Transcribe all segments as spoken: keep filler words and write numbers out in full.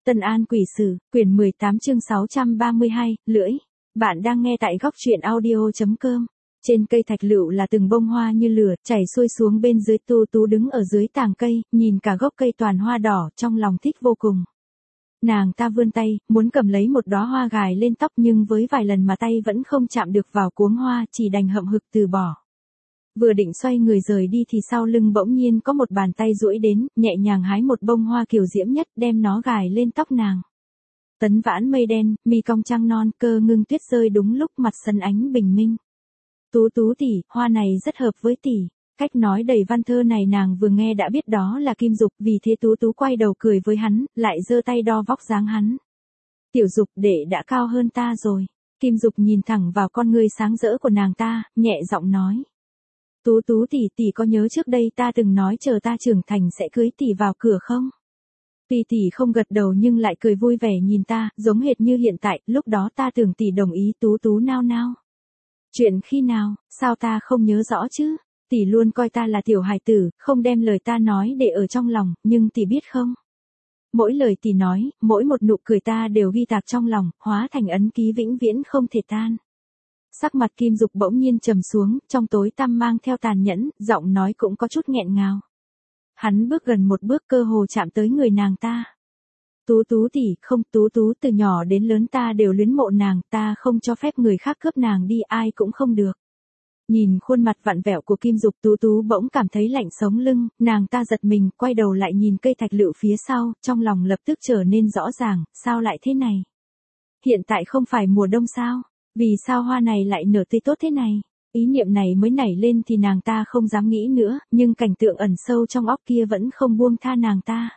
Tân An Quỷ Sử, quyển mười tám chương sáu trăm ba mươi hai, lưỡi. Bạn đang nghe tại góc truyện audio.com. Trên cây thạch lựu là từng bông hoa như lửa, chảy xuôi xuống bên dưới. Tu Tú đứng ở dưới tàng cây, nhìn cả gốc cây toàn hoa đỏ, trong lòng thích vô cùng. Nàng ta vươn tay, muốn cầm lấy một đóa hoa gài lên tóc, nhưng với vài lần mà tay vẫn không chạm được vào cuống hoa, chỉ đành hậm hực từ bỏ. Vừa định xoay người rời đi thì sau lưng bỗng nhiên có một bàn tay duỗi đến, nhẹ nhàng hái một bông hoa kiều diễm nhất, đem nó gài lên tóc nàng. Tấn vãn mây đen, mi cong trăng non, cơ ngưng tuyết rơi đúng lúc, mặt sân ánh bình minh. Tú Tú tỷ, hoa này rất hợp với tỷ. Cách nói đầy văn thơ này nàng vừa nghe đã biết đó là Kim Dục, vì thế Tú Tú quay đầu cười với hắn, lại giơ tay đo vóc dáng hắn. Tiểu Dục đệ đã cao hơn ta rồi. Kim Dục nhìn thẳng vào con ngươi sáng rỡ của nàng ta, nhẹ giọng nói. Tú Tú tỷ, tỷ có nhớ trước đây ta từng nói chờ ta trưởng thành sẽ cưới tỷ vào cửa không? Tuy tỷ không gật đầu nhưng lại cười vui vẻ nhìn ta, giống hệt như hiện tại, lúc đó ta tưởng tỷ đồng ý. Tú Tú nao nao. Chuyện khi nào, sao ta không nhớ rõ chứ? Tỷ luôn coi ta là tiểu hài tử, không đem lời ta nói để ở trong lòng, nhưng tỷ biết không? Mỗi lời tỷ nói, mỗi một nụ cười ta đều ghi tạc trong lòng, hóa thành ấn ký vĩnh viễn không thể tan. Sắc mặt Kim Dục bỗng nhiên trầm xuống, trong tối tăm mang theo tàn nhẫn, giọng nói cũng có chút nghẹn ngào. Hắn bước gần một bước, cơ hồ chạm tới người nàng ta. Tú Tú tỷ, không, Tú Tú từ nhỏ đến lớn ta đều luyến mộ nàng, ta không cho phép người khác cướp nàng đi, ai cũng không được. Nhìn khuôn mặt vặn vẹo của Kim Dục, Tú Tú bỗng cảm thấy lạnh sống lưng, nàng ta giật mình, quay đầu lại nhìn cây thạch lựu phía sau, trong lòng lập tức trở nên rõ ràng, sao lại thế này? Hiện tại không phải mùa đông sao? Vì sao hoa này lại nở tươi tốt thế này? Ý niệm này mới nảy lên thì nàng ta không dám nghĩ nữa, nhưng cảnh tượng ẩn sâu trong óc kia vẫn không buông tha nàng ta.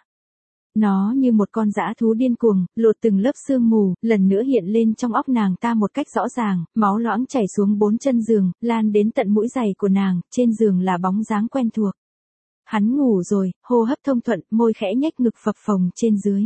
Nó như một con dã thú điên cuồng, lột từng lớp sương mù, lần nữa hiện lên trong óc nàng ta một cách rõ ràng, máu loãng chảy xuống bốn chân giường, lan đến tận mũi giày của nàng, trên giường là bóng dáng quen thuộc. Hắn ngủ rồi, hô hấp thông thuận, môi khẽ nhếch, ngực phập phồng trên dưới.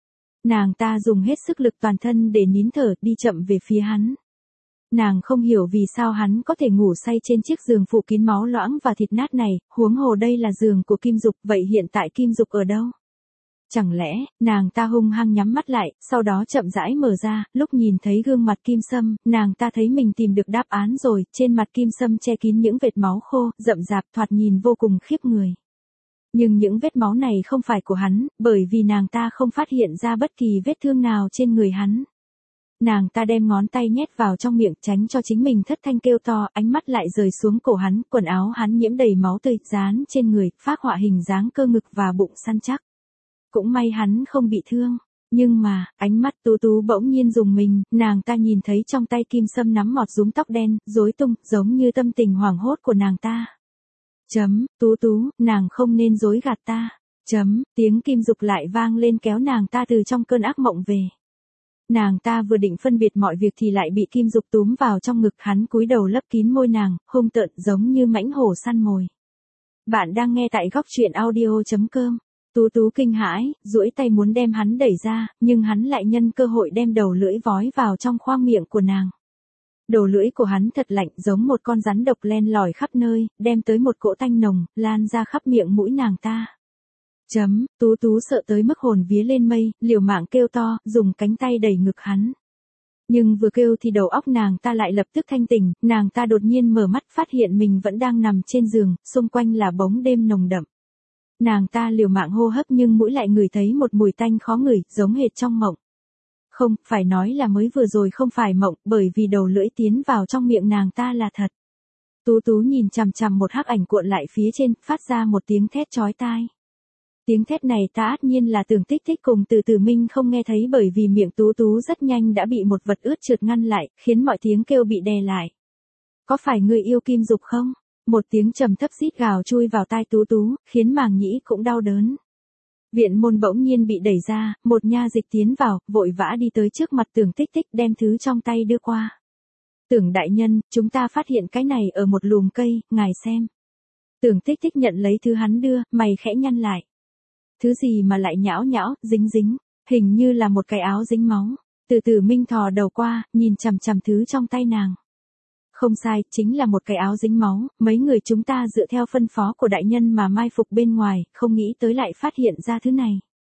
Nàng ta dùng hết sức lực toàn thân để nín thở, đi chậm về phía hắn. Nàng không hiểu vì sao hắn có thể ngủ say trên chiếc giường phủ kín máu loãng và thịt nát này, huống hồ đây là giường của Kim Dục, vậy hiện tại Kim Dục ở đâu? Chẳng lẽ, nàng ta hung hăng nhắm mắt lại, sau đó chậm rãi mở ra, lúc nhìn thấy gương mặt Kim Sâm, nàng ta thấy mình tìm được đáp án rồi, trên mặt Kim Sâm che kín những vệt máu khô, rậm rạp, thoạt nhìn vô cùng khiếp người. Nhưng những vết máu này không phải của hắn, bởi vì nàng ta không phát hiện ra bất kỳ vết thương nào trên người hắn. Nàng ta đem ngón tay nhét vào trong miệng, tránh cho chính mình thất thanh kêu to, ánh mắt lại rời xuống cổ hắn, quần áo hắn nhiễm đầy máu tươi, dán trên người, phác họa hình dáng cơ ngực và bụng săn chắc. Cũng may hắn không bị thương, nhưng mà, ánh mắt Tú Tú bỗng nhiên rùng mình, nàng ta nhìn thấy trong tay Kim Sâm nắm mọt rúm tóc đen, rối tung, giống như tâm tình hoảng hốt của nàng ta. Chấm, Tú Tú, nàng không nên dối gạt ta. Chấm, tiếng Kim Dục lại vang lên kéo nàng ta từ trong cơn ác mộng về. Nàng ta vừa định phân biệt mọi việc thì lại bị Kim Dục túm vào trong ngực, hắn cúi đầu lấp kín môi nàng, hung tợn giống như mãnh hổ săn mồi. Bạn đang nghe tại góc truyện audio.com. Tú Tú kinh hãi, duỗi tay muốn đem hắn đẩy ra, nhưng hắn lại nhân cơ hội đem đầu lưỡi vói vào trong khoang miệng của nàng. Đầu lưỡi của hắn thật lạnh, giống một con rắn độc len lỏi khắp nơi, đem tới một cỗ tanh nồng, lan ra khắp miệng mũi nàng ta. Chấm, Tú Tú sợ tới mức hồn vía lên mây, liều mạng kêu to, dùng cánh tay đẩy ngực hắn. Nhưng vừa kêu thì đầu óc nàng ta lại lập tức thanh tỉnh, nàng ta đột nhiên mở mắt, phát hiện mình vẫn đang nằm trên giường, xung quanh là bóng đêm nồng đậm. Nàng ta liều mạng hô hấp nhưng mũi lại ngửi thấy một mùi tanh khó ngửi, giống hệt trong mộng. Không, phải nói là mới vừa rồi không phải mộng, bởi vì đầu lưỡi tiến vào trong miệng nàng ta là thật. Tú Tú nhìn chằm chằm một hắc ảnh cuộn lại phía trên, phát ra một tiếng thét chói tai. Tiếng thét này ta ắt nhiên là Tưởng Tích Tích cùng Từ Từ Minh không nghe thấy, bởi vì miệng Tú Tú rất nhanh đã bị một vật ướt trượt ngăn lại, khiến mọi tiếng kêu bị đè lại. Có phải người yêu Kim Dục không? Một tiếng trầm thấp rít gào chui vào tai Tú Tú, khiến màng nhĩ cũng đau đớn. Viện môn bỗng nhiên bị đẩy ra, một nha dịch tiến vào, vội vã đi tới trước mặt Tưởng Tích Tích, đem thứ trong tay đưa qua. Tưởng đại nhân, chúng ta phát hiện cái này ở một lùm cây, ngài xem. Tưởng Tích Tích nhận lấy thứ hắn đưa, mày khẽ nhăn lại. Thứ gì mà lại nhão nhão, dính dính, hình như là một cái áo dính máu. Từ Từ Minh thò đầu qua, nhìn chằm chằm thứ trong tay nàng. Không sai, chính là một cái áo dính máu, mấy người chúng ta dựa theo phân phó của đại nhân mà mai phục bên ngoài, không nghĩ tới lại phát hiện ra thứ này.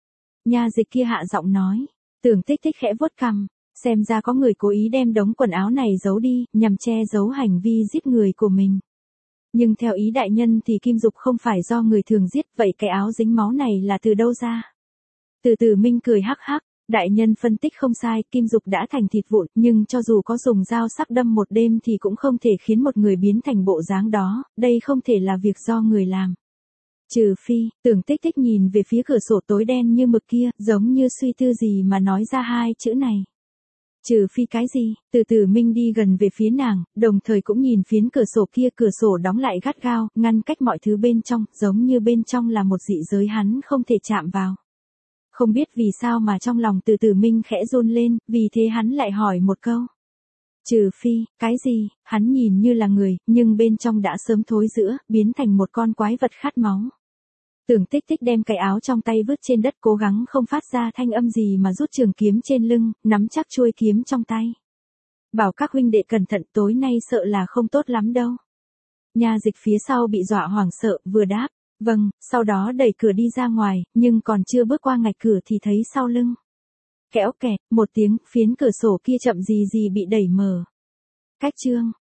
Nha dịch kia hạ giọng nói. Tưởng Tích Tích khẽ vuốt cằm, xem ra có người cố ý đem đống quần áo này giấu đi, nhằm che giấu hành vi giết người của mình. Nhưng theo ý đại nhân thì Kim Dục không phải do người thường giết, vậy cái áo dính máu này là từ đâu ra? Từ Từ Minh cười hắc hắc, đại nhân phân tích không sai, Kim Dục đã thành thịt vụn, nhưng cho dù có dùng dao sắc đâm một đêm thì cũng không thể khiến một người biến thành bộ dáng đó, đây không thể là việc do người làm. Trừ phi, Tưởng Tích Tích nhìn về phía cửa sổ tối đen như mực kia, giống như suy tư gì mà nói ra hai chữ này. Trừ phi cái gì? Từ Từ Minh đi gần về phía nàng, đồng thời cũng nhìn phiến cửa sổ kia, cửa sổ đóng lại gắt gao, ngăn cách mọi thứ bên trong, giống như bên trong là một dị giới hắn không thể chạm vào. Không biết vì sao mà trong lòng Từ Từ Minh khẽ run lên, vì thế hắn lại hỏi một câu. Trừ phi, cái gì? Hắn nhìn như là người, nhưng bên trong đã sớm thối rữa, biến thành một con quái vật khát máu. Tưởng Tích Tích đem cái áo trong tay vứt trên đất, cố gắng không phát ra thanh âm gì mà rút trường kiếm trên lưng, nắm chắc chuôi kiếm trong tay. Bảo các huynh đệ cẩn thận, tối nay sợ là không tốt lắm đâu. Nha dịch phía sau bị dọa hoảng sợ, vừa đáp, vâng, sau đó đẩy cửa đi ra ngoài, nhưng còn chưa bước qua ngạch cửa thì thấy sau lưng. Kéo kẹt, một tiếng, phiến cửa sổ kia chậm gì gì bị đẩy mở. Cách chương.